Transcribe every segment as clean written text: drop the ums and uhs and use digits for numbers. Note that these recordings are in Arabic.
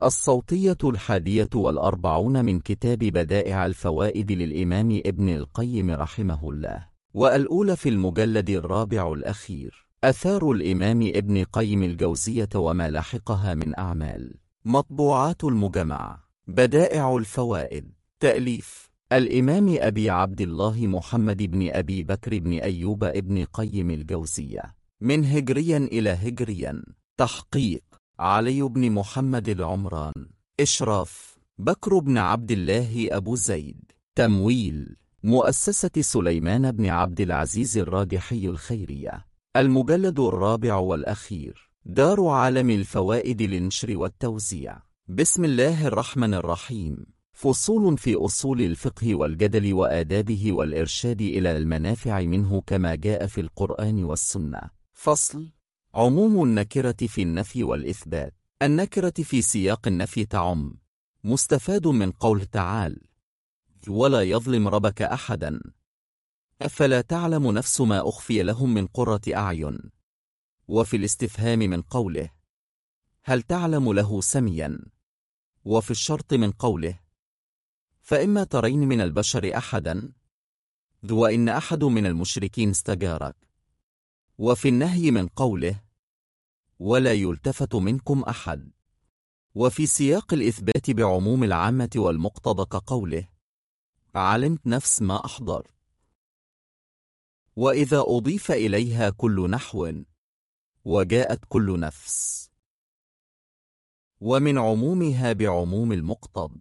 الصوتية 41 من كتاب بدائع الفوائد للإمام ابن القيم رحمه الله، والأولى في المجلد الرابع الأخير، آثار الإمام ابن قيم الجوزية وما لحقها من أعمال. مطبوعات المجمع. بدائع الفوائد. تأليف الإمام أبي عبد الله محمد بن أبي بكر بن أيوب ابن قيم الجوزية، من هجريا إلى هجريا. تحقيق علي بن محمد العمران. إشراف بكر بن عبد الله أبو زيد. تمويل مؤسسة سليمان بن عبد العزيز الراجحي الخيرية. المجلد الرابع والأخير، دار عالم الفوائد للنشر والتوزيع. بسم الله الرحمن الرحيم. فصول في أصول الفقه والجدل وآدابه والإرشاد إلى المنافع منه كما جاء في القرآن والسنة. فصل: عموم النكرة في النفي والإثبات. النكرة في سياق النفي تعم، مستفاد من قول تعالى: ولا يظلم ربك أحدا، أفلا تعلم نفس ما أخفي لهم من قرة أعين. وفي الاستفهام من قوله: هل تعلم له سميا. وفي الشرط من قوله: فإما ترين من البشر أحدا، وإن أحد من المشركين استجارك. وفي النهي من قوله: ولا يلتفت منكم أحد. وفي سياق الإثبات بعموم العامة والمقتضى كقوله: علمت نفس ما أحضر. وإذا أضيف إليها كل نحو، وجاءت كل نفس. ومن عمومها بعموم المقتضى،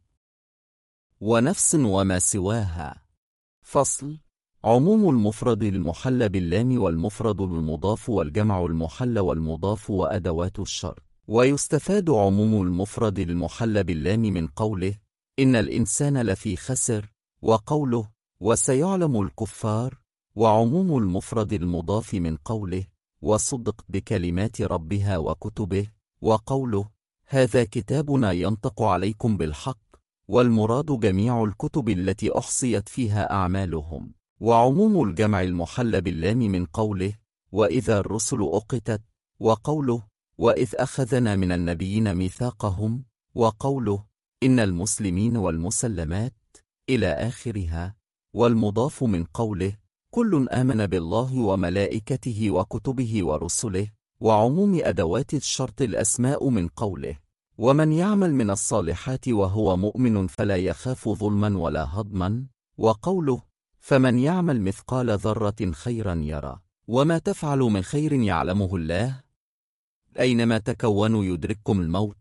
ونفس وما سواها. فصل: عموم المفرد المحل باللام والمفرد بالمضاف والجمع المحل والمضاف وأدوات الشرط. ويستفاد عموم المفرد المحل باللام من قوله: إن الإنسان لفي خسر، وقوله: وسيعلم الكفار. وعموم المفرد المضاف من قوله: وصدق بكلمات ربها وكتبه. وقوله: هذا كتابنا ينطق عليكم بالحق. والمراد جميع الكتب التي أحصيت فيها أعمالهم. وعموم الجمع المحل باللام من قوله: وإذا الرسل أقتت. وقوله: وإذ أخذنا من النبيين ميثاقهم. وقوله: إن المسلمين والمسلمات إلى آخرها. والمضاف من قوله: كل آمن بالله وملائكته وكتبه ورسله. وعموم أدوات الشرط الأسماء من قوله: ومن يعمل من الصالحات وهو مؤمن فلا يخاف ظلما ولا هضما. وقوله: فمن يعمل مثقال ذرة خيرا يرى. وما تفعل من خير يعلمه الله، أينما تكونوا يدرككم الموت.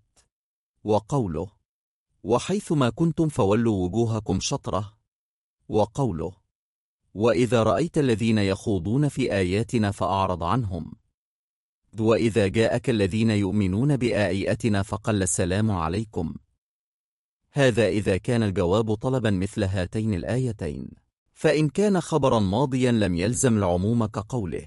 وقوله: وحيثما كنتم فولوا وجوهكم شطرة. وقوله: وإذا رأيت الذين يخوضون في آياتنا فأعرض عنهم. وإذا جاءك الذين يؤمنون بآياتنا فقل السلام عليكم. هذا إذا كان الجواب طلبا مثل هاتين الآيتين. فإن كان خبرا ماضيا لم يلزم العموم كقوله: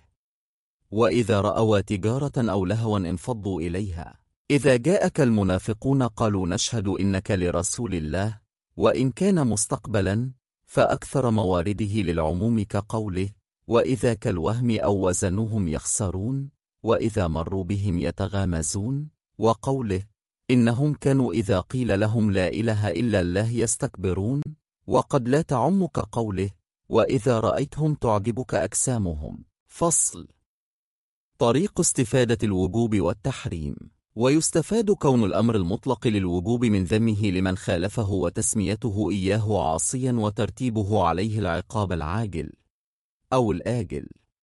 وإذا رأوا تجارة أو لهوا انفضوا إليها. إذا جاءك المنافقون قالوا نشهد إنك لرسول الله. وإن كان مستقبلا فأكثر موارده للعموم كقوله: وإذا كالوهم أو وزنهم يخسرون. وإذا مروا بهم يتغامزون. وقوله: إنهم كانوا إذا قيل لهم لا إله إلا الله يستكبرون. وقد لا تعم كقوله: وإذا رأيتهم تعجبك أجسامهم. فصل: طريق استفادة الوجوب والتحريم. ويستفاد كون الأمر المطلق للوجوب من ذمه لمن خالفه وتسميته إياه عاصيا وترتيبه عليه العقاب العاجل أو الآجل.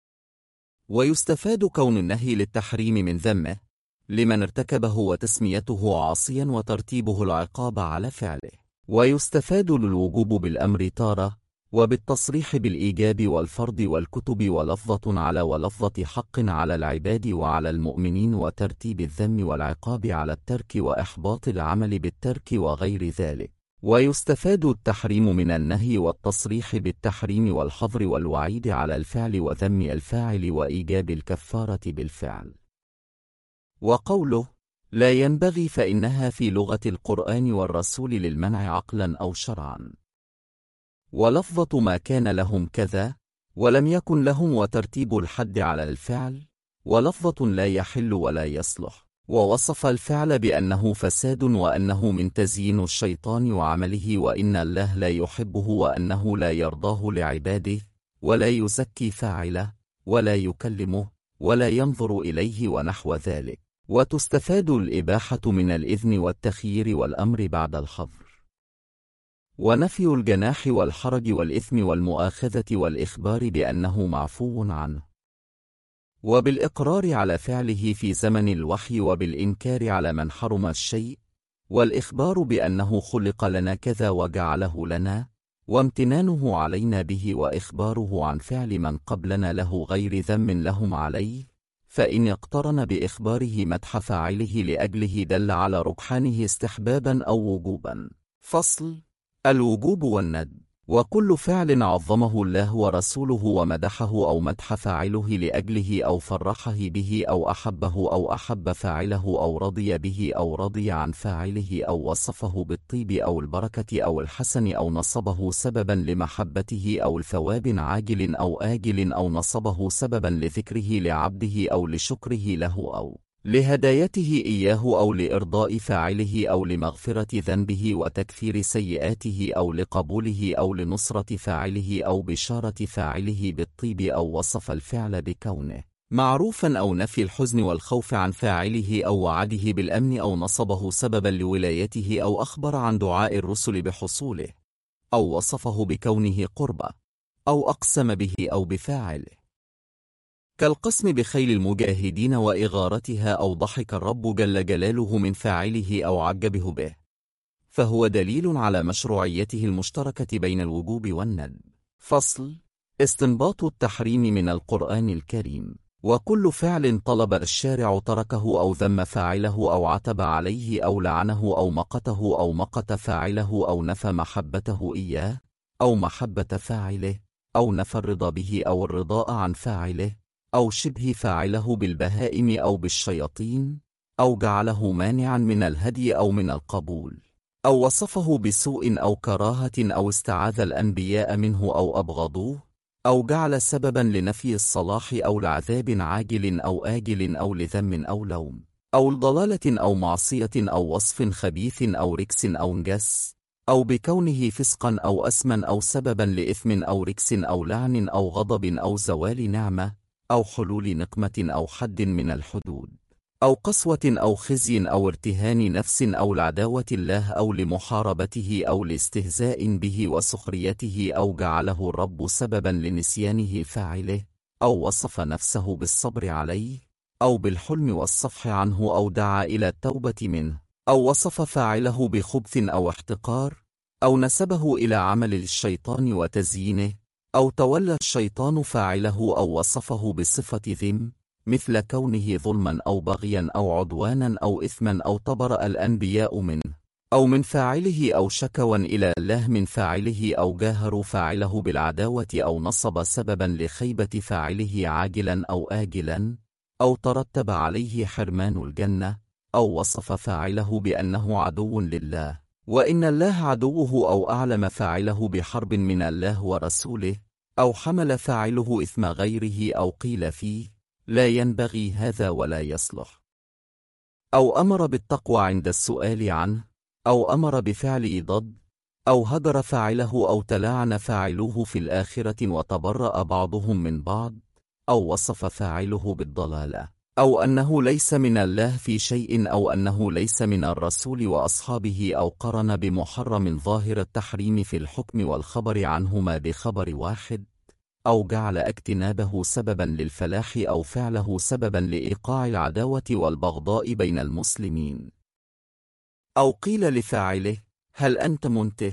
ويستفاد كون النهي للتحريم من ذمه لمن ارتكبه وتسميته عاصيا وترتيبه العقاب على فعله. ويستفاد للوجوب بالأمر تارة، وبالتصريح بالإيجاب والفرض والكتب ولفظة على ولفظة حق على العباد وعلى المؤمنين، وترتيب الذم والعقاب على الترك وإحباط العمل بالترك وغير ذلك. ويستفاد التحريم من النهي والتصريح بالتحريم والحظر والوعيد على الفعل وذم الفاعل وإيجاب الكفارة بالفعل. وقوله: لا ينبغي فإنها في لغة القرآن والرسول للمنع عقلا أو شرعا. ولفظة ما كان لهم كذا ولم يكن لهم وترتيب الحد على الفعل. ولفظة لا يحل ولا يصلح. ووصف الفعل بأنه فساد وأنه من تزيين الشيطان وعمله وإن الله لا يحبه وأنه لا يرضاه لعباده ولا يزكي فاعله ولا يكلمه ولا ينظر إليه ونحو ذلك. وتستفاد الإباحة من الإذن والتخيير والأمر بعد الحظر، ونفي الجناح والحرج والإثم والمؤاخذة والإخبار بأنه معفو عنه، وبالإقرار على فعله في زمن الوحي وبالإنكار على من حرم الشيء، والإخبار بأنه خلق لنا كذا وجعله لنا، وامتنانه علينا به وإخباره عن فعل من قبلنا له غير ذم لهم عليه، فإن اقترن بإخباره مدح فاعله لأجله دل على رجحانه استحبابا أو وجوبا. فصل: الوجوب والندب. وكل فعل عظمه الله ورسوله ومدحه أو مدح فاعله لأجله أو فرحه به أو أحبه أو أحب فاعله أو رضي به أو رضي عن فاعله أو وصفه بالطيب أو البركة أو الحسن أو نصبه سببا لمحبته أو الثواب عاجل أو آجل أو نصبه سببا لذكره لعبده أو لشكره له أو لهدايته إياه أو لإرضاء فاعله أو لمغفرة ذنبه وتكفير سيئاته أو لقبوله أو لنصرة فاعله أو بشارة فاعله بالطيب أو وصف الفعل بكونه معروفا أو نفي الحزن والخوف عن فاعله أو وعده بالأمن أو نصبه سببا لولايته أو أخبر عن دعاء الرسل بحصوله أو وصفه بكونه قربة أو أقسم به أو بفاعله، كالقسم بخيل المجاهدين وإغارتها أو ضحك الرب جل جلاله من فاعله أو عجبه به، فهو دليل على مشروعيته المشتركة بين الوجوب والندب. فصل: استنباط التحريم من القرآن الكريم. وكل فعل طلب الشارع تركه أو ذم فاعله أو عتب عليه أو لعنه أو مقته أو مقت فاعله أو نفى محبته إياه أو محبة فاعله أو نفى الرضا به أو الرضاء عن فاعله أو شبه فاعله بالبهائم أو بالشياطين أو جعله مانعا من الهدي أو من القبول أو وصفه بسوء أو كراهة أو استعاذ الأنبياء منه أو أبغضوه أو جعل سببا لنفي الصلاح أو لعذاب عاجل أو آجل أو لذم أو لوم أو لضلالة أو معصية أو وصف خبيث أو ركس أو نجس أو بكونه فسقا أو أسما أو سببا لإثم أو ركس أو لعن أو غضب أو زوال نعمة أو حلول نقمة أو حد من الحدود أو قسوة أو خزي أو ارتهان نفس أو لعداوة الله أو لمحاربته أو لاستهزاء به وسخريته أو جعله الرب سببا لنسيانه فاعله أو وصف نفسه بالصبر عليه أو بالحلم والصفح عنه أو دعا إلى التوبة منه أو وصف فاعله بخبث أو احتقار أو نسبه إلى عمل الشيطان وتزيينه أو تولى الشيطان فاعله أو وصفه بصفة ذم مثل كونه ظلما أو بغيا أو عدوانا أو إثما أو تبرأ الأنبياء منه أو من فاعله أو شكوا إلى الله من فاعله أو جاهروا فاعله بالعداوة أو نصب سببا لخيبة فاعله عاجلا أو آجلا أو ترتب عليه حرمان الجنة أو وصف فاعله بأنه عدو لله وإن الله عدوه أو أعلم فاعله بحرب من الله ورسوله أو حمل فاعله إثم غيره أو قيل فيه لا ينبغي هذا ولا يصلح أو أمر بالتقوى عند السؤال عنه أو أمر بفعل ضد أو هجر فاعله أو تلاعن فاعلوه في الآخرة وتبرأ بعضهم من بعض أو وصف فاعله بالضلالة أو أنه ليس من الله في شيء أو أنه ليس من الرسول وأصحابه أو قرن بمحرم ظاهر التحريم في الحكم والخبر عنهما بخبر واحد أو جعل اجتنابه سببا للفلاح أو فعله سببا لإيقاع العداوة والبغضاء بين المسلمين أو قيل لفاعله هل أنت منته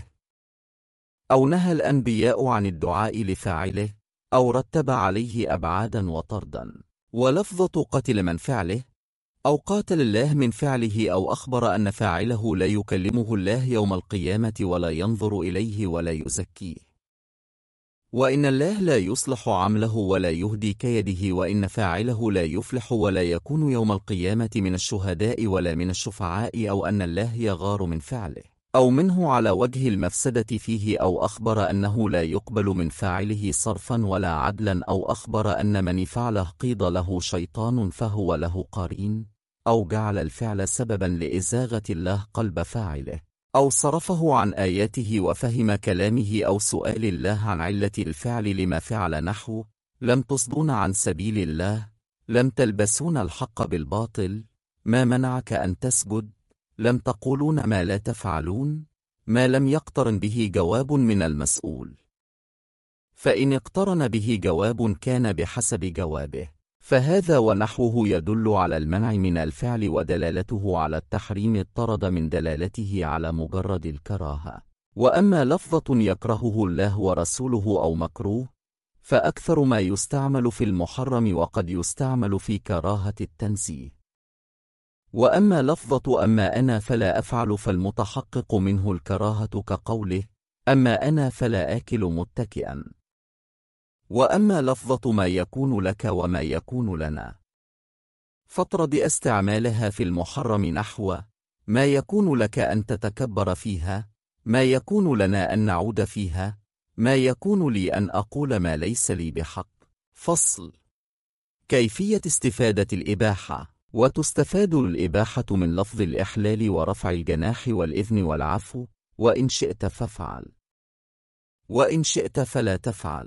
أو نهى الأنبياء عن الدعاء لفاعله أو رتب عليه أبعادا وطردا ولفظة قتل من فعله أو قاتل الله من فعله أو أخبر أن فاعله لا يكلمه الله يوم القيامة ولا ينظر إليه ولا يزكيه وإن الله لا يصلح عمله ولا يهدي كيده وإن فاعله لا يفلح ولا يكون يوم القيامة من الشهداء ولا من الشفعاء أو أن الله يغار من فعله أو منه على وجه المفسدة فيه أو أخبر أنه لا يقبل من فاعله صرفا ولا عدلا أو أخبر أن من فعله قيض له شيطان فهو له قرين أو جعل الفعل سببا لإزاغة الله قلب فاعله، أو صرفه عن آياته وفهم كلامه، أو سؤال الله عن علة الفعل لما فعل، نحو لم تصدون عن سبيل الله، لم تلبسون الحق بالباطل، ما منعك أن تسجد، لم تقولون ما لا تفعلون، ما لم يقترن به جواب من المسؤول، فإن اقترن به جواب كان بحسب جوابه، فهذا ونحوه يدل على المنع من الفعل، ودلالته على التحريم اطرد من دلالته على مجرد الكراهة. وأما لفظة يكرهه الله ورسوله أو مكروه فأكثر ما يستعمل في المحرم، وقد يستعمل في كراهة التنزيه. وأما لفظة أما أنا فلا أفعل فالمتحقق منه الكراهة، كقوله أما أنا فلا آكل متكئا. وأما لفظة ما يكون لك وما يكون لنا فاطرد استعمالها في المحرم، نحو ما يكون لك أن تتكبر فيها، ما يكون لنا أن نعود فيها، ما يكون لي أن أقول ما ليس لي بحق. فصل. كيفية استفادة الإباحة. وتستفاد الإباحة من لفظ الإحلال ورفع الجناح والإذن والعفو، وإن شئت فافعل، وإن شئت فلا تفعل.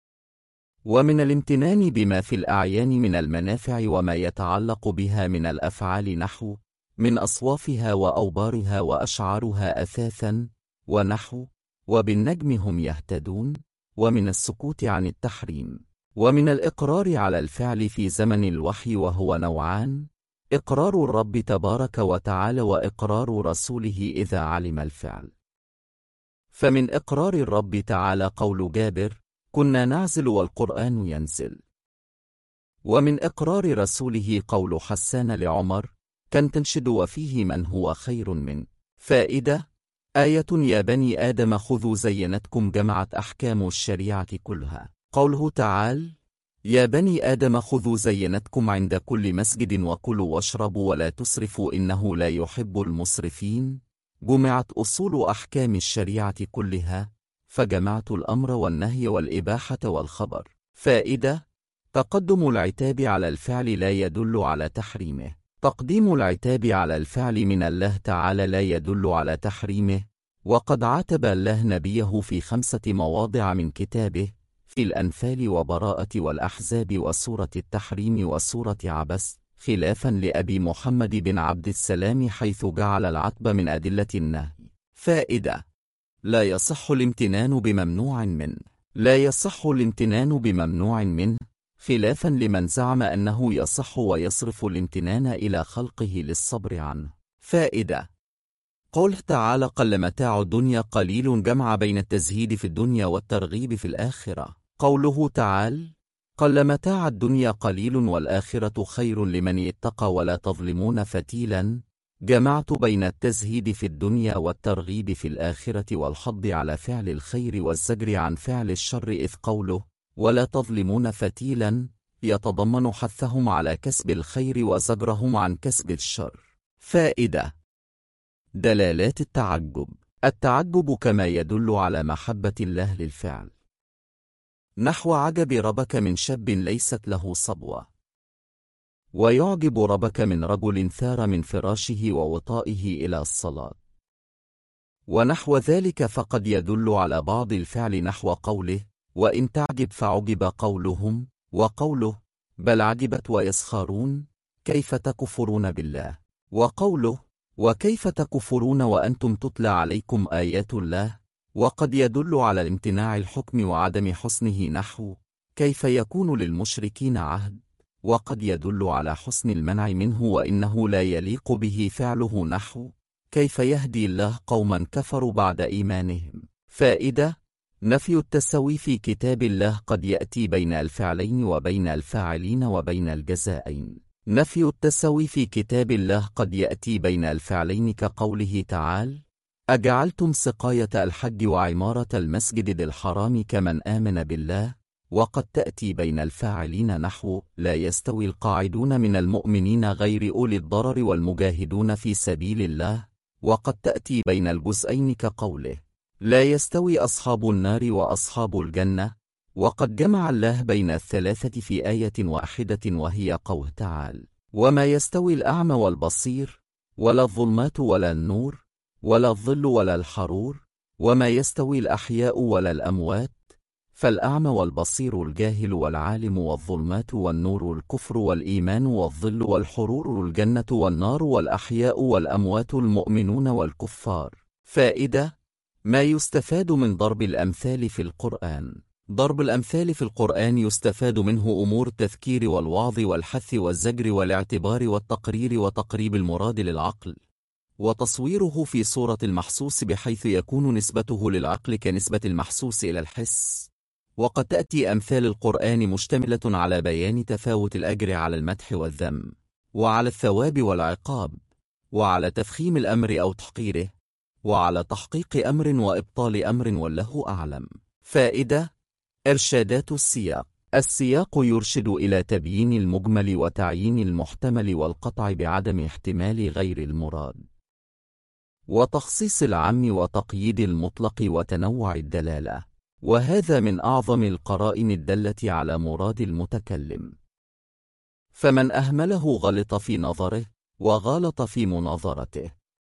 ومن الامتنان بما في الأعيان من المنافع وما يتعلق بها من الأفعال، نحو من أصوافها وأوبارها وأشعارها أثاثا، ونحو وبالنجم هم يهتدون، ومن السكوت عن التحريم. ومن الإقرار على الفعل في زمن الوحي، وهو نوعان: إقرار الرب تبارك وتعالى، وإقرار رسوله إذا علم الفعل. فمن إقرار الرب تعالى قول جابر كنا نعزل والقرآن ينزل. ومن إقرار رسوله قول حسان لعمر كان تنشد وفيه من هو خير من. فائدة: آية يا بني آدم خذوا زينتكم جمعت أحكام الشريعة كلها. قوله تعالى يا بني آدم خذوا زينتكم عند كل مسجد وكلوا واشربوا ولا تسرفوا إنه لا يحب المسرفين، جمعت أصول أحكام الشريعة كلها، فجمعت الأمر والنهي والإباحة والخبر. فائدة: تقدم العتاب على الفعل لا يدل على تحريمه. تقديم العتاب على الفعل من الله تعالى لا يدل على تحريمه، وقد عاتب الله نبيه في 5 مواضع من كتابه: في الأنفال وبراءة والأحزاب وسورة التحريم وسورة عبس، خلافا لأبي محمد بن عبد السلام حيث جعل العتب من أدلة النهي. فائدة: لا يصح الامتنان بممنوع منه. لا يصح الامتنان بممنوع منه، خلافا لمن زعم أنه يصح ويصرف الامتنان إلى خلقه للصبر عنه. فائدة: قوله تعالى قل متاع الدنيا قليل، جمع بين التزهيد في الدنيا والترغيب في الآخرة. قوله تعالى قل متاع الدنيا قليل والآخرة خير لمن اتقى ولا تظلمون فتيلا، جمعت بين التزهيد في الدنيا والترغيب في الآخرة والحض على فعل الخير والزجر عن فعل الشر، إذ قوله ولا تظلمون فتيلا يتضمن حثهم على كسب الخير وزجرهم عن كسب الشر. فائدة: دلالات التعجب. التعجب كما يدل على محبة الله للفعل، نحو عجب ربك من شاب ليست له صبوة، ويعجب ربك من رجل ثار من فراشه ووطائه إلى الصلاة، ونحو ذلك. فقد يدل على بعض الفعل، نحو قوله وإن تعجب فعجب قولهم، وقوله بل عجبت ويسخرون كيف تكفرون بالله، وقوله وكيف تكفرون وأنتم تتلى عليكم آيات الله. وقد يدل على امتناع الحكم وعدم حسنه، نحو كيف يكون للمشركين عهد، وقد يدل على حسن المنع منه وإنه لا يليق به فعله، نحو كيف يهدي الله قوما كفروا بعد إيمانهم. فائدة: نفي التسوي في كتاب الله قد يأتي بين الفعلين وبين الفاعلين وبين الجزائين. نفي التسوي في كتاب الله قد يأتي بين الفعلين، كقوله تعالى أجعلتم سقاية الحج وعمارة المسجد الحرام كمن آمن بالله، وقد تأتي بين الفاعلين، نحو لا يستوي القاعدون من المؤمنين غير أولي الضرر والمجاهدون في سبيل الله، وقد تأتي بين الجزئين، كقوله لا يستوي أصحاب النار وأصحاب الجنة. وقد جمع الله بين الثلاثة في آية واحدة، وهي قوله تعالى وما يستوي الأعمى والبصير، ولا الظلمات ولا النور، ولا الظل ولا الحرور، وما يستوي الأحياء ولا الأموات، فالأعمى والبصير الجاهل والعالم والظلمات والنور الكفر والإيمان والظل والحرور الجنة والنار والأحياء والأموات المؤمنون والكفار. فائدة: ما يستفاد من ضرب الأمثال في القرآن. ضرب الأمثال في القرآن يستفاد منه أمور التذكير والوعظ والحث والزجر والاعتبار والتقرير وتقريب المراد للعقل، وتصويره في صورة المحسوس بحيث يكون نسبته للعقل كنسبة المحسوس إلى الحس. وقد تأتي أمثال القرآن مشتملة على بيان تفاوت الأجر على المدح والذم، وعلى الثواب والعقاب، وعلى تفخيم الأمر أو تحقيره، وعلى تحقيق أمر وإبطال أمر، والله أعلم. فائدة: إرشادات السياق. السياق يرشد إلى تبيين المجمل وتعيين المحتمل والقطع بعدم احتمال غير المراد، وتخصيص العام وتقييد المطلق وتنوع الدلالة، وهذا من أعظم القرائن الدالة على مراد المتكلم. فمن أهمله غلط في نظره وغالط في مناظرته.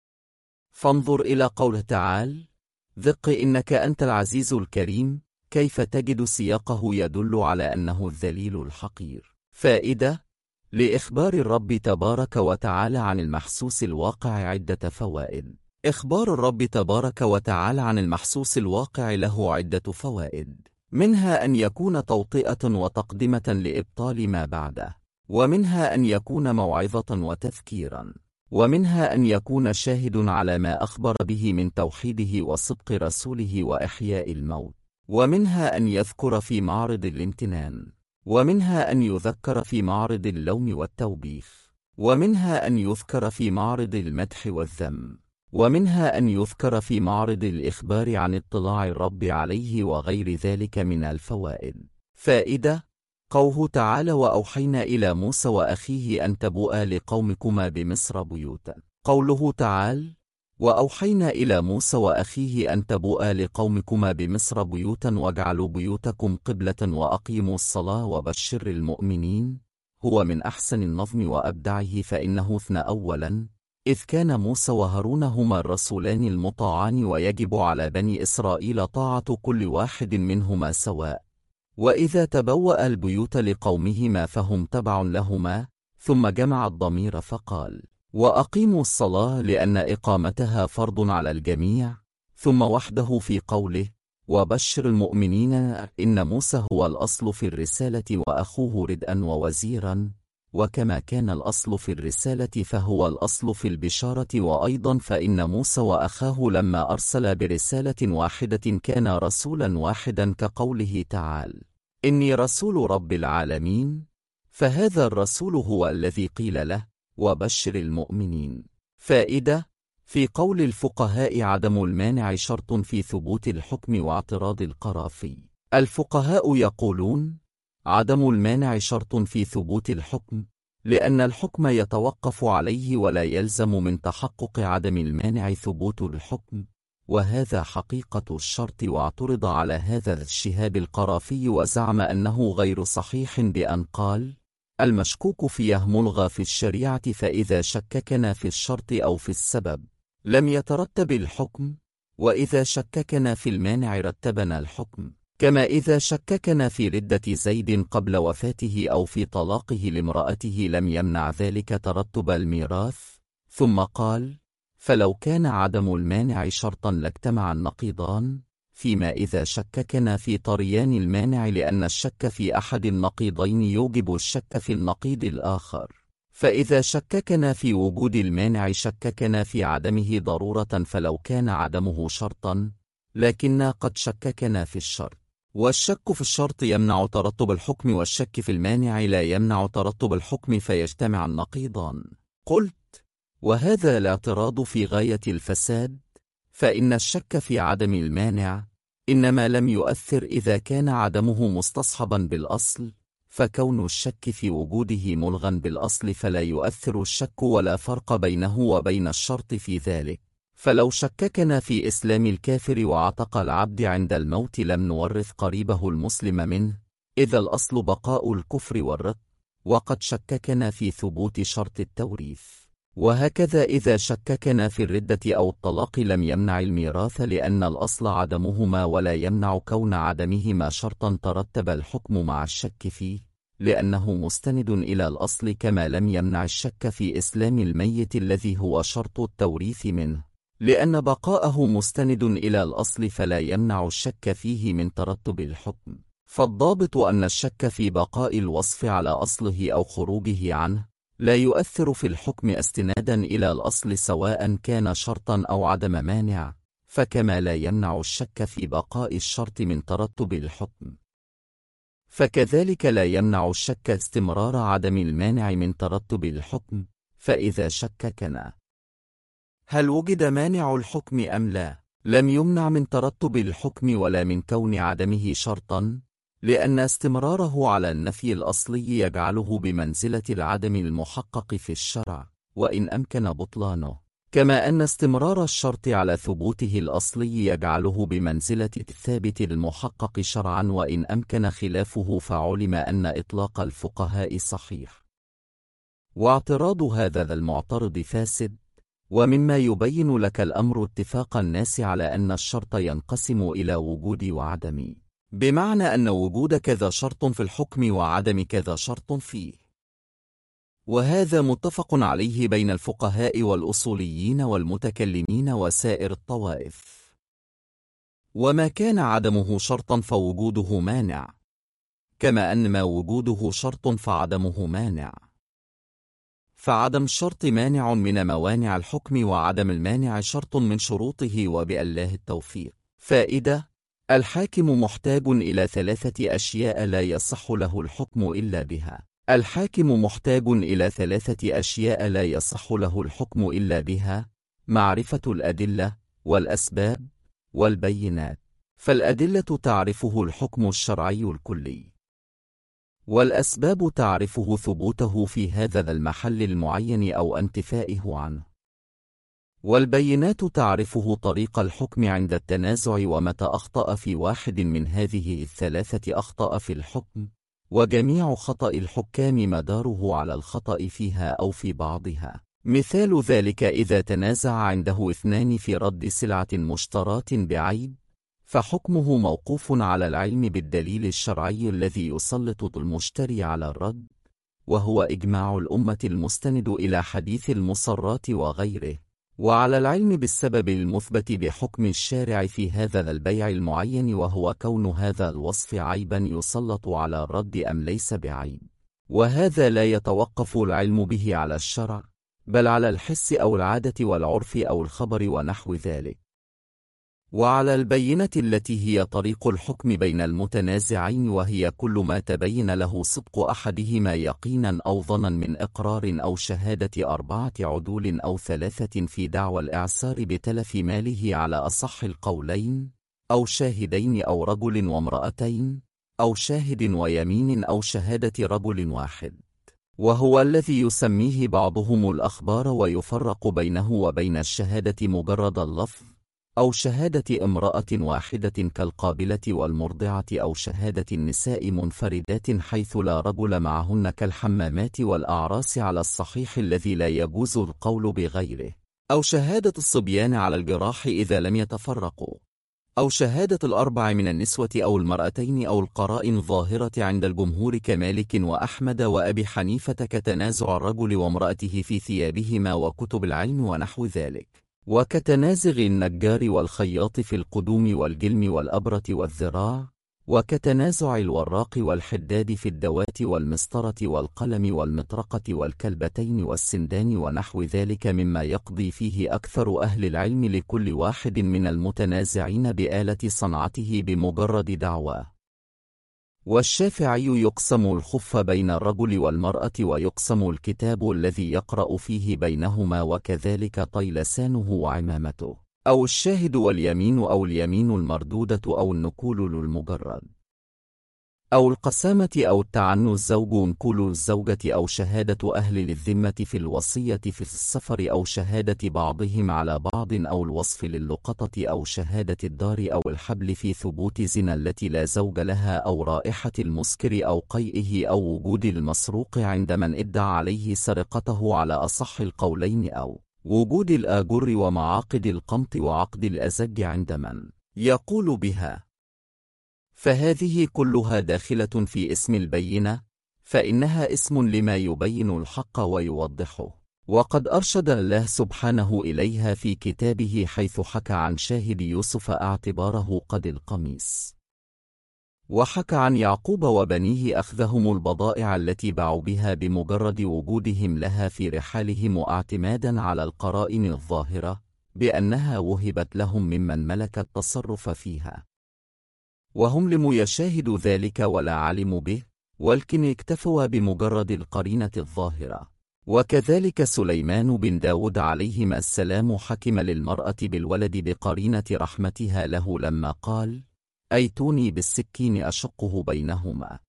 فانظر إلى قوله تعالى: ذق إنك أنت العزيز الكريم، كيف تجد سياقه يدل على أنه الذليل الحقير. فائدة: لإخبار الرب تبارك وتعالى عن المحسوس الواقع عدة فوائد. إخبار الرب تبارك وتعالى عن المحسوس الواقع له عدة فوائد، منها أن يكون توطئة وتقدمة لإبطال ما بعده، ومنها أن يكون موعظة وتذكيرا، ومنها أن يكون شاهد على ما أخبر به من توحيده وصدق رسوله وإحياء الموت، ومنها أن يذكر في معرض الامتنان، ومنها أن يذكر في معرض اللوم والتوبيخ، ومنها أن يذكر في معرض المدح والذم، ومنها أن يذكر في معرض الإخبار عن اطلاع الرب عليه وغير ذلك من الفوائد. فائدة: قوله تعالى: وأوحينا إلى موسى وأخيه أن تبوءا لقومكما بمصر بيوتا. قوله تعالى: وأوحينا إلى موسى وأخيه أن تبوءا لقومكما بمصر بيوتا واجعلوا بيوتكم قبلة وأقيموا الصلاة وبشر المؤمنين، هو من أحسن النظم وأبدعه، فإنه اثنى أولا، إذ كان موسى وهارون هما الرسولان المطاعان، ويجب على بني إسرائيل طاعة كل واحد منهما سواء، وإذا تبوأ البيوت لقومهما فهم تبع لهما، ثم جمع الضمير فقال: وأقيموا الصلاة، لأن إقامتها فرض على الجميع، ثم وحده في قوله: وبشر المؤمنين، إن موسى هو الأصل في الرسالة وأخوه ردءا ووزيرا، وكما كان الأصل في الرسالة فهو الأصل في البشارة، وأيضا فإن موسى وأخاه لما أرسل برسالة واحدة كان رسولا واحدا، كقوله تعالى: إني رسول رب العالمين، فهذا الرسول هو الذي قيل له: وبشر المؤمنين. فائدة: في قول الفقهاء عدم المانع شرط في ثبوت الحكم واعتراض القرافي. الفقهاء يقولون: عدم المانع شرط في ثبوت الحكم، لأن الحكم يتوقف عليه ولا يلزم من تحقق عدم المانع ثبوت الحكم، وهذا حقيقة الشرط. واعترض على هذا الشهاب القرافي وزعم أنه غير صحيح بأن قال: المشكوك فيه ملغى في الشريعة، فإذا شككنا في الشرط أو في السبب لم يترتب الحكم، وإذا شككنا في المانع رتبنا الحكم، كما إذا شككنا في ردة زيد قبل وفاته أو في طلاقه لامرأته لم يمنع ذلك ترتب الميراث. ثم قال: فلو كان عدم المانع شرطا لاجتمع النقيضان، فيما إذا شككنا في طريان المانع، لأن الشك في أحد النقيضين يوجب الشك في النقيض الآخر، فإذا شككنا في وجود المانع شككنا في عدمه ضرورة، فلو كان عدمه شرطا لكننا قد شككنا في الشرط، والشك في الشرط يمنع ترتب الحكم، والشك في المانع لا يمنع ترتب الحكم، فيجتمع النقيضان. قلت: وهذا الاعتراض في غاية الفساد، فإن الشك في عدم المانع إنما لم يؤثر إذا كان عدمه مستصحبا بالأصل، فكون الشك في وجوده ملغا بالأصل فلا يؤثر الشك، ولا فرق بينه وبين الشرط في ذلك. فلو شككنا في إسلام الكافر وعتق العبد عند الموت لم نورث قريبه المسلم منه، إذا الأصل بقاء الكفر والرق، وقد شككنا في ثبوت شرط التوريث. وهكذا إذا شككنا في الردة أو الطلاق لم يمنع الميراث، لأن الأصل عدمهما، ولا يمنع كون عدمهما شرطا ترتب الحكم مع الشك فيه، لأنه مستند إلى الأصل، كما لم يمنع الشك في إسلام الميت الذي هو شرط التوريث منه، لأن بقاءه مستند إلى الأصل فلا يمنع الشك فيه من ترتب الحكم. فالضابط أن الشك في بقاء الوصف على أصله أو خروجه عنه لا يؤثر في الحكم استنادا إلى الأصل، سواء كان شرطا أو عدم مانع، فكما لا يمنع الشك في بقاء الشرط من ترتب الحكم، فكذلك لا يمنع الشك استمرار عدم المانع من ترتب الحكم. فإذا شككنا هل وجد مانع الحكم أم لا، لم يمنع من ترتب الحكم ولا من كون عدمه شرطا، لأن استمراره على النفي الأصلي يجعله بمنزلة العدم المحقق في الشرع وإن أمكن بطلانه، كما أن استمرار الشرط على ثبوته الأصلي يجعله بمنزلة الثابت المحقق شرعا وإن أمكن خلافه، فعلم أن إطلاق الفقهاء صحيح. واعتراض هذا المعترض فاسد، ومما يبين لك الأمر اتفاق الناس على أن الشرط ينقسم إلى وجود وعدم، بمعنى أن وجود كذا شرط في الحكم وعدم كذا شرط فيه، وهذا متفق عليه بين الفقهاء والأصوليين والمتكلمين وسائر الطوائف. وما كان عدمه شرطا فوجوده مانع، كما أن ما وجوده شرط فعدمه مانع، فعدم الشرط مانع من موانع الحكم، وعدم المانع شرط من شروطه، وبالله التوفيق. فائدة: الحاكم محتاج إلى 3 أشياء لا يصح له الحكم إلا بها. الحاكم محتاج إلى 3 أشياء لا يصح له الحكم إلا بها: معرفة الأدلة والأسباب والبينات. فالأدلة تعرفه الحكم الشرعي الكلي، والأسباب تعرفه ثبوته في هذا المحل المعين أو انتفائه عنه، والبينات تعرفه طريق الحكم عند التنازع، ومتى أخطأ في واحد من هذه ال3 أخطأ في الحكم، وجميع خطأ الحكام مداره على الخطأ فيها أو في بعضها. مثال ذلك إذا تنازع عنده 2 في رد سلعة مشتراة بعيب، فحكمه موقوف على العلم بالدليل الشرعي الذي يسلط المشتري على الرد، وهو إجماع الأمة المستند إلى حديث المصرات وغيره، وعلى العلم بالسبب المثبت بحكم الشارع في هذا البيع المعين، وهو كون هذا الوصف عيبا يسلط على الرد أم ليس بعيب، وهذا لا يتوقف العلم به على الشرع، بل على الحس أو العادة والعرف أو الخبر ونحو ذلك، وعلى البينة التي هي طريق الحكم بين المتنازعين، وهي كل ما تبين له صدق أحدهما يقينا أو ظنا من إقرار أو شهادة 4 عدول أو 3 في دعوى الإعسار بتلف ماله على أصح القولين، أو شاهدين أو رجل وامرأتين، أو شاهد ويمين أو شهادة رجل واحد، وهو الذي يسميه بعضهم الأخبار، ويفرق بينه وبين الشهادة مجرد اللفظ، أو شهادة امرأة واحدة كالقابلة والمرضعة، أو شهادة النساء منفردات حيث لا رجل معهن كالحمامات والأعراس على الصحيح الذي لا يجوز القول بغيره، أو شهادة الصبيان على الجراح إذا لم يتفرقوا، أو شهادة ال4 من النسوة أو المرأتين، أو القرائن ظاهرة عند الجمهور كمالك وأحمد وأبي حنيفة كتنازع الرجل وامرأته في ثيابهما وكتب العلم ونحو ذلك، وكتنازغ النجار والخياط في القدوم والجلم والأبرة والذراع، وكتنازع الوراق والحداد في الدوات والمسطرة والقلم والمطرقة والكلبتين والسندان ونحو ذلك، مما يقضي فيه أكثر أهل العلم لكل واحد من المتنازعين بآلة صنعته بمجرد دعواه. والشافعي يقسم الخف بين الرجل والمرأة، ويقسم الكتاب الذي يقرأ فيه بينهما، وكذلك طيلسانه وعمامته، أو الشاهد واليمين، أو اليمين المردودة، أو النكول المجرد. أو القسامة أو التعنت الزوج ونكول الزوجة أو شهادة أهل الذمة في الوصية في السفر أو شهادة بعضهم على بعض أو الوصف للقطة أو شهادة الدار أو الحبل في ثبوت زنا التي لا زوج لها أو رائحة المسكر أو قيئه أو وجود المسروق عند من ادعى عليه سرقته على أصح القولين أو وجود الآجر ومعاقد القمط وعقد الأزج عند من يقول بها، فهذه كلها داخلة في اسم البينة، فإنها اسم لما يبين الحق ويوضحه. وقد أرشد الله سبحانه إليها في كتابه حيث حكى عن شاهد يوسف اعتباره قد القميص، وحكى عن يعقوب وبنيه أخذهم البضائع التي باعوا بها بمجرد وجودهم لها في رحالهم واعتمادا على القرائن الظاهرة بأنها وهبت لهم ممن ملك التصرف فيها، وهم لم يشاهدوا ذلك ولا علموا به، ولكن اكتفوا بمجرد القرينة الظاهرة. وكذلك سليمان بن داود عليهما السلام حكم للمرأة بالولد بقرينة رحمتها له لما قال: أيتوني بالسكين أشقه بينهما،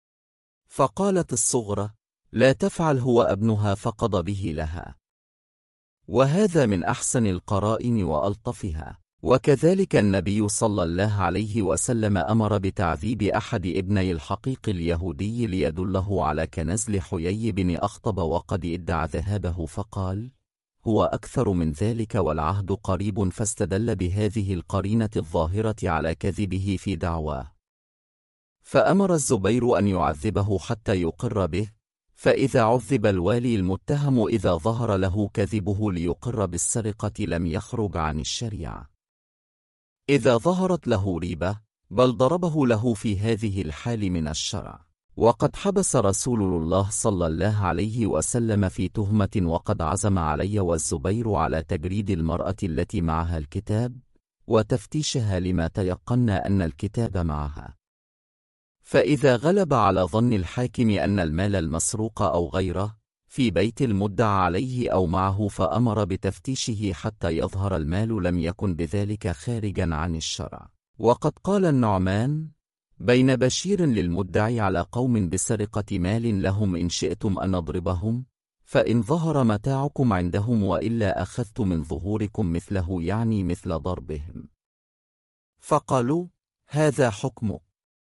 فقالت الصغرى: لا تفعل، هو ابنها فقضى به لها. وهذا من أحسن القرائن وألطفها. وكذلك النبي صلى الله عليه وسلم أمر بتعذيب أحد ابني الحقيق اليهودي ليدله على كنزل حيي بن أخطب وقد ادعى ذهابه، فقال: هو أكثر من ذلك والعهد قريب، فاستدل بهذه القرينة الظاهرة على كذبه في دعواه، فأمر الزبير أن يعذبه حتى يقر به، فإذا عذب الوالي المتهم إذا ظهر له كذبه ليقر بالسرقة لم يخرج عن الشريعة. إذا ظهرت له ريبة بل ضربه له في هذه الحال من الشرع. وقد حبس رسول الله صلى الله عليه وسلم في تهمة وقد عزم علي والزبير على تجريد المرأة التي معها الكتاب وتفتيشها لما تيقنا أن الكتاب معها، فإذا غلب على ظن الحاكم أن المال المسروق أو غيره في بيت المدعى عليه أو معه فأمر بتفتيشه حتى يظهر المال لم يكن بذلك خارجا عن الشرع. وقد قال النعمان: بين بشير للمدعي على قوم بسرقة مال لهم إن شئتم أن نضربهم، فإن ظهر متاعكم عندهم وإلا أخذت من ظهوركم مثله، يعني مثل ضربهم. فقالوا: هذا حكمه.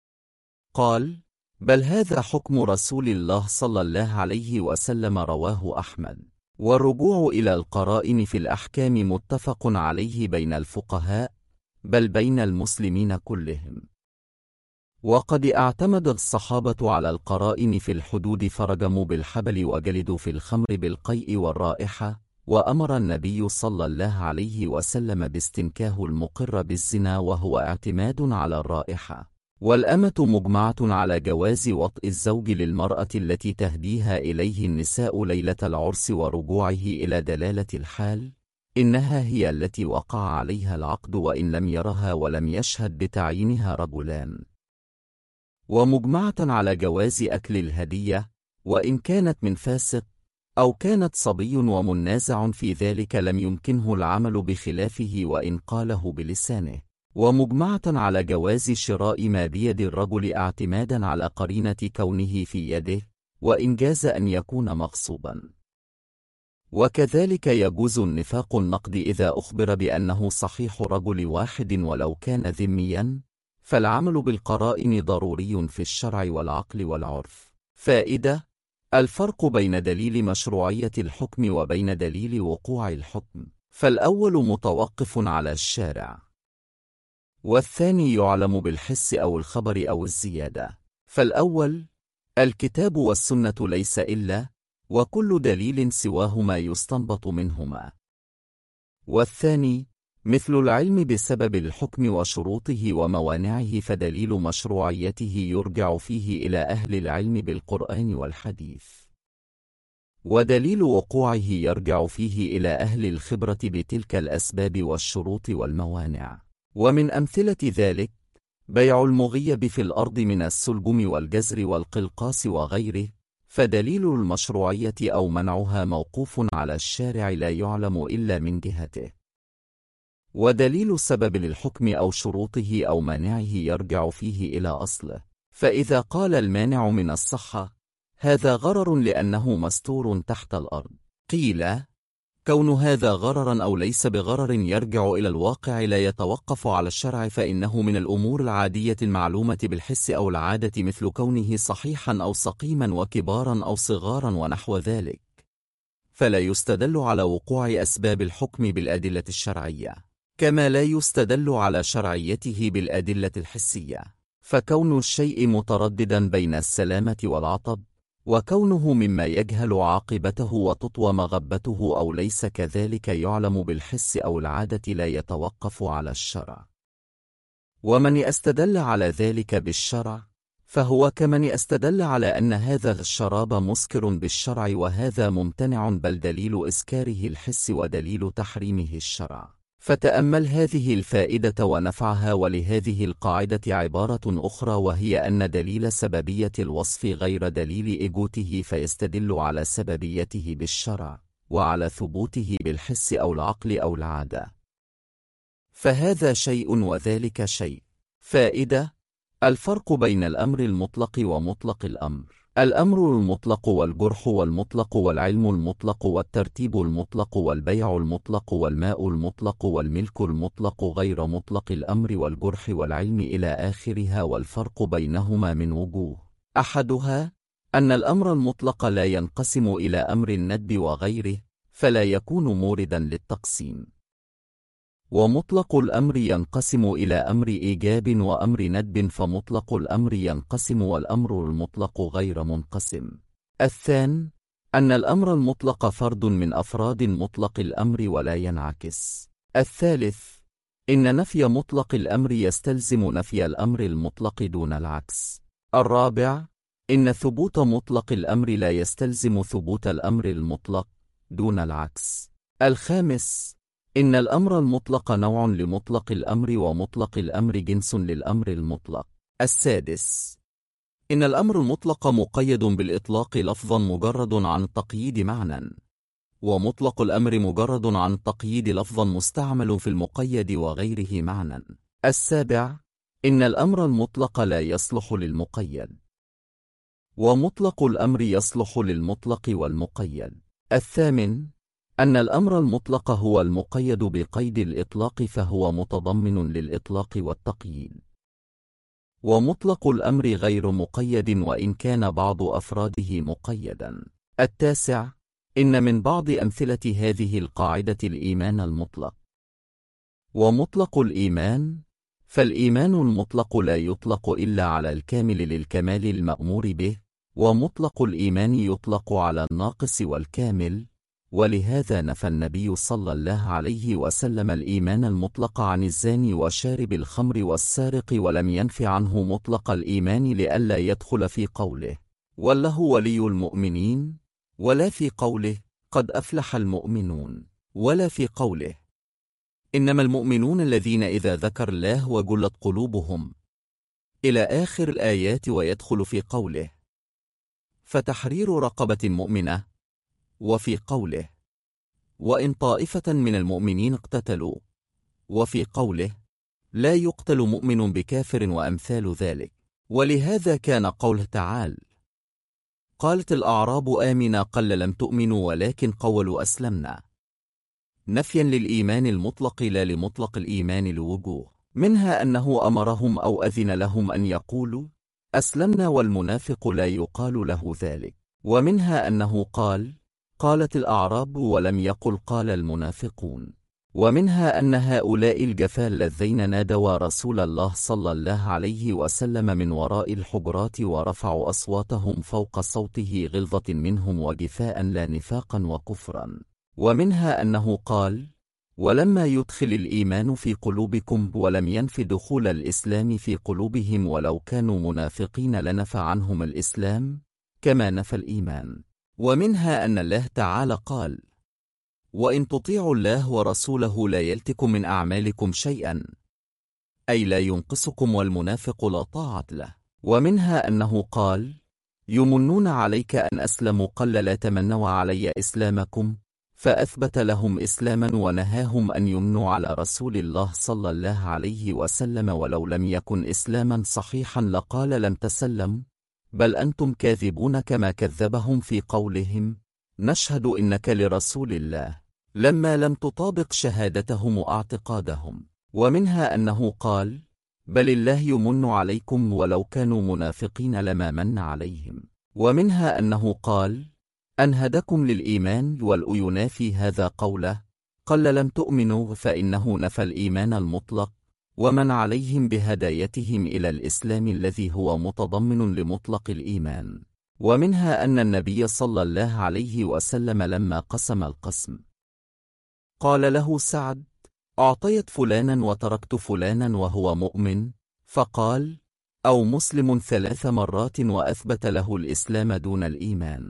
قال: بل هذا حكم رسول الله صلى الله عليه وسلم. رواه أحمد. والرجوع إلى القرائن في الأحكام متفق عليه بين الفقهاء، بل بين المسلمين كلهم. وقد اعتمد الصحابة على القرائن في الحدود، فرجموا بالحبل وجلدوا في الخمر بالقيء والرائحة، وأمر النبي صلى الله عليه وسلم باستنكاه المقر بالزنا وهو اعتماد على الرائحة. والأمة مجمعة على جواز وطئ الزوج للمرأة التي تهديها إليه النساء ليلة العرس ورجوعه إلى دلالة الحال، إنها هي التي وقع عليها العقد وإن لم يرها ولم يشهد بتعيينها رجلان. ومجمعة على جواز أكل الهدية وإن كانت من فاسق أو كانت صبي، ومنازع في ذلك لم يمكنه العمل بخلافه وإن قاله بلسانه. ومجمعة على جواز شراء ما بيد الرجل اعتمادا على قرينة كونه في يده وإن جاز أن يكون مغصوبا. وكذلك يجوز النفاق النقد إذا أخبر بأنه صحيح رجل واحد ولو كان ذميا، فالعمل بالقرائن ضروري في الشرع والعقل والعرف. فائدة: الفرق بين دليل مشروعية الحكم وبين دليل وقوع الحكم، فالأول متوقف على الشارع، والثاني يعلم بالحس أو الخبر أو الزيادة. فالأول الكتاب والسنة ليس إلا، وكل دليل سواهما يستنبط منهما. والثاني مثل العلم بسبب الحكم وشروطه وموانعه، فدليل مشروعيته يرجع فيه إلى أهل العلم بالقرآن والحديث، ودليل وقوعه يرجع فيه إلى أهل الخبرة بتلك الأسباب والشروط والموانع. ومن أمثلة ذلك بيع المغيب في الأرض من السلجم والجزر والقلقاس وغيره، فدليل المشروعية أو منعها موقوف على الشارع لا يعلم إلا من جهته، ودليل سبب للحكم أو شروطه أو مانعه يرجع فيه إلى أصله، فإذا قال المانع من الصحة: هذا غرر لأنه مستور تحت الأرض، قيل: كون هذا غررا أو ليس بغرر يرجع إلى الواقع لا يتوقف على الشرع، فإنه من الأمور العادية المعلومة بالحس أو العادة، مثل كونه صحيحا أو سقيما وكبارا أو صغارا ونحو ذلك، فلا يستدل على وقوع أسباب الحكم بالأدلة الشرعية، كما لا يستدل على شرعيته بالأدلة الحسية. فكون الشيء مترددا بين السلامة والعطب، وكونه مما يجهل عاقبته وتطوى مغبته أو ليس كذلك يعلم بالحس أو العادة، لا يتوقف على الشرع. ومن استدل على ذلك بالشرع فهو كمن استدل على أن هذا الشراب مسكر بالشرع، وهذا ممتنع، بل دليل إسكاره الحس ودليل تحريمه الشرع. فتأمل هذه الفائدة ونفعها. ولهذه القاعدة عبارة أخرى، وهي أن دليل سببية الوصف غير دليل إيجوته، فيستدل على سببيته بالشرع وعلى ثبوته بالحس أو العقل أو العادة، فهذا شيء وذلك شيء. فائدة: الفرق بين الأمر المطلق ومطلق الأمر. الأمر المطلق والجرح والمطلق والعلم المطلق والترتيب المطلق والبيع المطلق والماء المطلق والملك المطلق غير مطلق الأمر والجرح والعلم إلى آخرها. والفرق بينهما من وجوه: أحدها أن الأمر المطلق لا ينقسم إلى أمر الندب وغيره، فلا يكون موردا للتقسيم. ومطلق الأمر ينقسم إلى أمر إيجاب وأمر ندب، فمطلق الأمر ينقسم والأمر المطلق غير منقسم. الثاني أن الأمر المطلق فرد من أفراد مطلق الأمر ولا ينعكس. الثالث إن نفي مطلق الأمر يستلزم نفي الأمر المطلق دون العكس. الرابع إن ثبوت مطلق الأمر لا يستلزم ثبوت الأمر المطلق دون العكس. الخامس إن الأمر المطلق نوع لمطلق الأمر، ومطلق الأمر جنس للأمر المطلق. السادس إن الأمر المطلق مقيد بالإطلاق لفظا مجرد عن التقييد معنى، ومطلق الأمر مجرد عن التقييد لفظا مستعمل في المقيد وغيره معنى. السابع إن الأمر المطلق لا يصلح للمقيد، ومطلق الأمر يصلح للمطلق والمقيد. الثامن أن الأمر المطلق هو المقيد بقيد الإطلاق، فهو متضمن للإطلاق والتقييد، ومطلق الأمر غير مقيد وإن كان بعض أفراده مقيدا. التاسع إن من بعض أمثلة هذه القاعدة الإيمان المطلق. ومطلق الإيمان: فالإيمان المطلق لا يطلق إلا على الكامل للكمال المأمور به، ومطلق الإيمان يطلق على الناقص والكامل، ولهذا نفى النبي صلى الله عليه وسلم الإيمان المطلق عن الزاني وشارب الخمر والسارق، ولم ينف عنه مطلق الإيمان لئلا يدخل في قوله والله ولي المؤمنين، ولا في قوله قد أفلح المؤمنون، ولا في قوله إنما المؤمنون الذين إذا ذكر الله وجلت قلوبهم إلى آخر الآيات، ويدخل في قوله فتحرير رقبة مؤمنة، وفي قوله وإن طائفة من المؤمنين اقتتلوا، وفي قوله لا يقتل مؤمن بكافر وأمثال ذلك. ولهذا كان قوله تعالى قالت الأعراب آمنا قل لم تؤمنوا ولكن قولوا أسلمنا، نفيا للإيمان المطلق لا لمطلق الإيمان لوجوه، منها أنه أمرهم أو أذن لهم أن يقولوا أسلمنا، والمنافق لا يقال له ذلك. ومنها أنه قالت الأعراب ولم يقل قال المنافقون. ومنها أن هؤلاء الجفال الذين نادوا رسول الله صلى الله عليه وسلم من وراء الحجرات ورفعوا أصواتهم فوق صوته غلظة منهم وجفاء لا نفاقا وكفرا. ومنها أنه قال ولما يدخل الإيمان في قلوبكم، ولم ينف دخول الإسلام في قلوبهم، ولو كانوا منافقين لنفى عنهم الإسلام كما نفى الإيمان. ومنها أن الله تعالى قال وإن تطيعوا الله ورسوله لا يلتكم من أعمالكم شيئا، أي لا ينقصكم، والمنافق لا طاعة له. ومنها أنه قال يمنون عليك أن أسلموا قل لا تمنوا علي إسلامكم، فأثبت لهم إسلاما ونهاهم أن يمنوا على رسول الله صلى الله عليه وسلم، ولو لم يكن إسلاما صحيحا لقال لم تسلم، بل أنتم كاذبون، كما كذبهم في قولهم نشهد إنك لرسول الله، لما لم تطابق شهادتهم واعتقادهم. ومنها أنه قال بل الله يمن عليكم ولو كانوا منافقين لما من عليهم. ومنها أنه قال أنهدكم للإيمان، والأينافي هذا قوله قل لم تؤمنوا، فإنه نفى الإيمان المطلق ومن عليهم بهدايتهم إلى الإسلام الذي هو متضمن لمطلق الإيمان. ومنها أن النبي صلى الله عليه وسلم لما قسم القسم قال له سعد أعطيت فلانا وتركت فلانا وهو مؤمن، فقال أو مسلم 3 مرات، وأثبت له الإسلام دون الإيمان.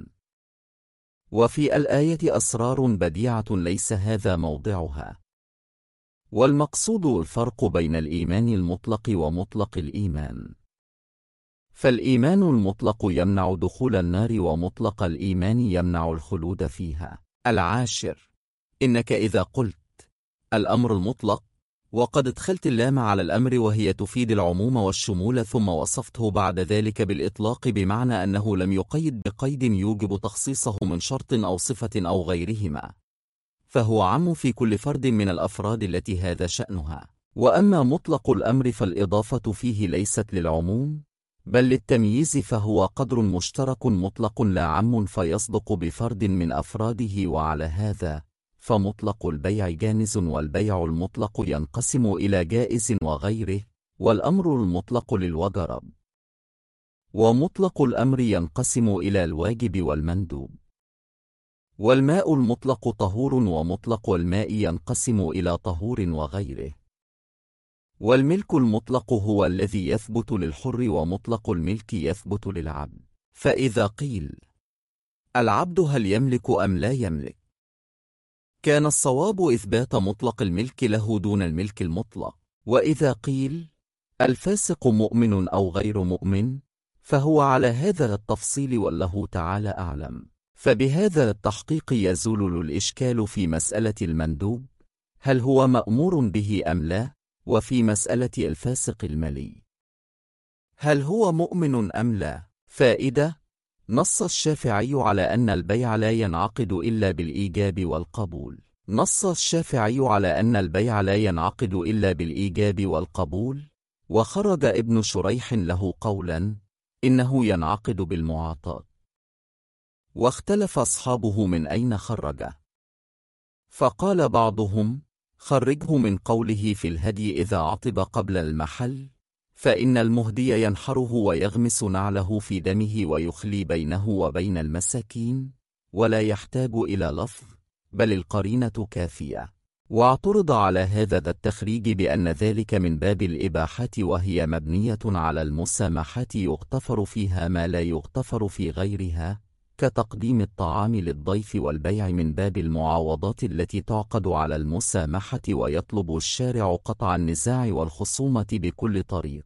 وفي الآية أسرار بديعة ليس هذا موضعها، والمقصود الفرق بين الإيمان المطلق ومطلق الإيمان. فالإيمان المطلق يمنع دخول النار، ومطلق الإيمان يمنع الخلود فيها. 10. إنك إذا قلت الأمر المطلق وقد ادخلت اللام على الأمر وهي تفيد العموم والشمول، ثم وصفته بعد ذلك بالإطلاق بمعنى أنه لم يقيد بقيد يوجب تخصيصه من شرط أو صفة أو غيرهما، فهو عام في كل فرد من الأفراد التي هذا شأنها. وأما مطلق الأمر فالإضافة فيه ليست للعموم بل للتمييز، فهو قدر مشترك مطلق لا عام فيصدق بفرد من أفراده. وعلى هذا فمطلق البيع جانز، والبيع المطلق ينقسم إلى جائز وغيره، والأمر المطلق للوجرب، ومطلق الأمر ينقسم إلى الواجب والمندوب. والماء المطلق طهور، ومطلق الماء ينقسم إلى طهور وغيره. والملك المطلق هو الذي يثبت للحر، ومطلق الملك يثبت للعبد. فإذا قيل العبد هل يملك أم لا يملك، كان الصواب إثبات مطلق الملك له دون الملك المطلق. وإذا قيل الفاسق مؤمن أو غير مؤمن فهو على هذا التفصيل، والله تعالى أعلم. فبهذا التحقيق يزول الإشكال في مسألة المندوب هل هو مأمور به أم لا، وفي مسألة الفاسق الملي هل هو مؤمن أم لا. فائدة: نص الشافعي على أن البيع لا ينعقد إلا بالإيجاب والقبول. نص الشافعي على أن البيع لا ينعقد إلا بالإيجاب والقبول، وخرج ابن شريح له قولا إنه ينعقد بالمعاطاة، واختلف أصحابه من أين خرجه، فقال بعضهم خرجه من قوله في الهدي إذا عطب قبل المحل، فإن المهدي ينحره ويغمس نعله في دمه ويخلي بينه وبين المساكين ولا يحتاج إلى لفظ، بل القرينة كافية. واعترض على هذا التخريج بأن ذلك من باب الإباحات، وهي مبنية على المسامحات يغتفر فيها ما لا يغتفر في غيرها، كتقديم الطعام للضيف، والبيع من باب المعاوضات التي تعقد على المسامحة، ويطلب الشارع قطع النزاع والخصومة بكل طريق.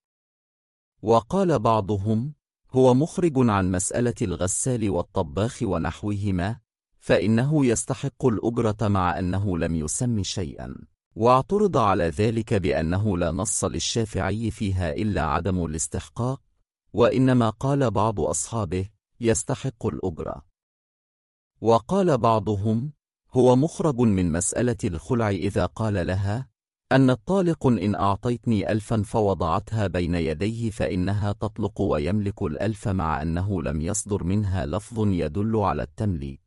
وقال بعضهم هو مخرج عن مسألة الغسال والطباخ ونحوهما، فإنه يستحق الأجرة مع أنه لم يسم شيئا. واعترض على ذلك بأنه لا نص للشافعي فيها إلا عدم الاستحقاق، وإنما قال بعض أصحابه يستحق الأجرة. وقال بعضهم هو مخرج من مسألة الخلع إذا قال لها أن الطالق إن أعطيتني 1000 فوضعتها بين يديه فإنها تطلق ويملك 1000، مع أنه لم يصدر منها لفظ يدل على التمليك.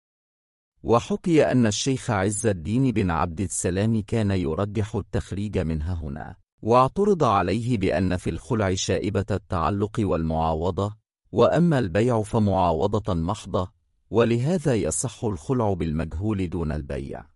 وحكي أن الشيخ عز الدين بن عبد السلام كان يرجح التخريج منها هنا. واعترض عليه بأن في الخلع شائبة التعلق والمعاوضة، وأما البيع فمعاوضة محضة، ولهذا يصح الخلع بالمجهول دون البيع.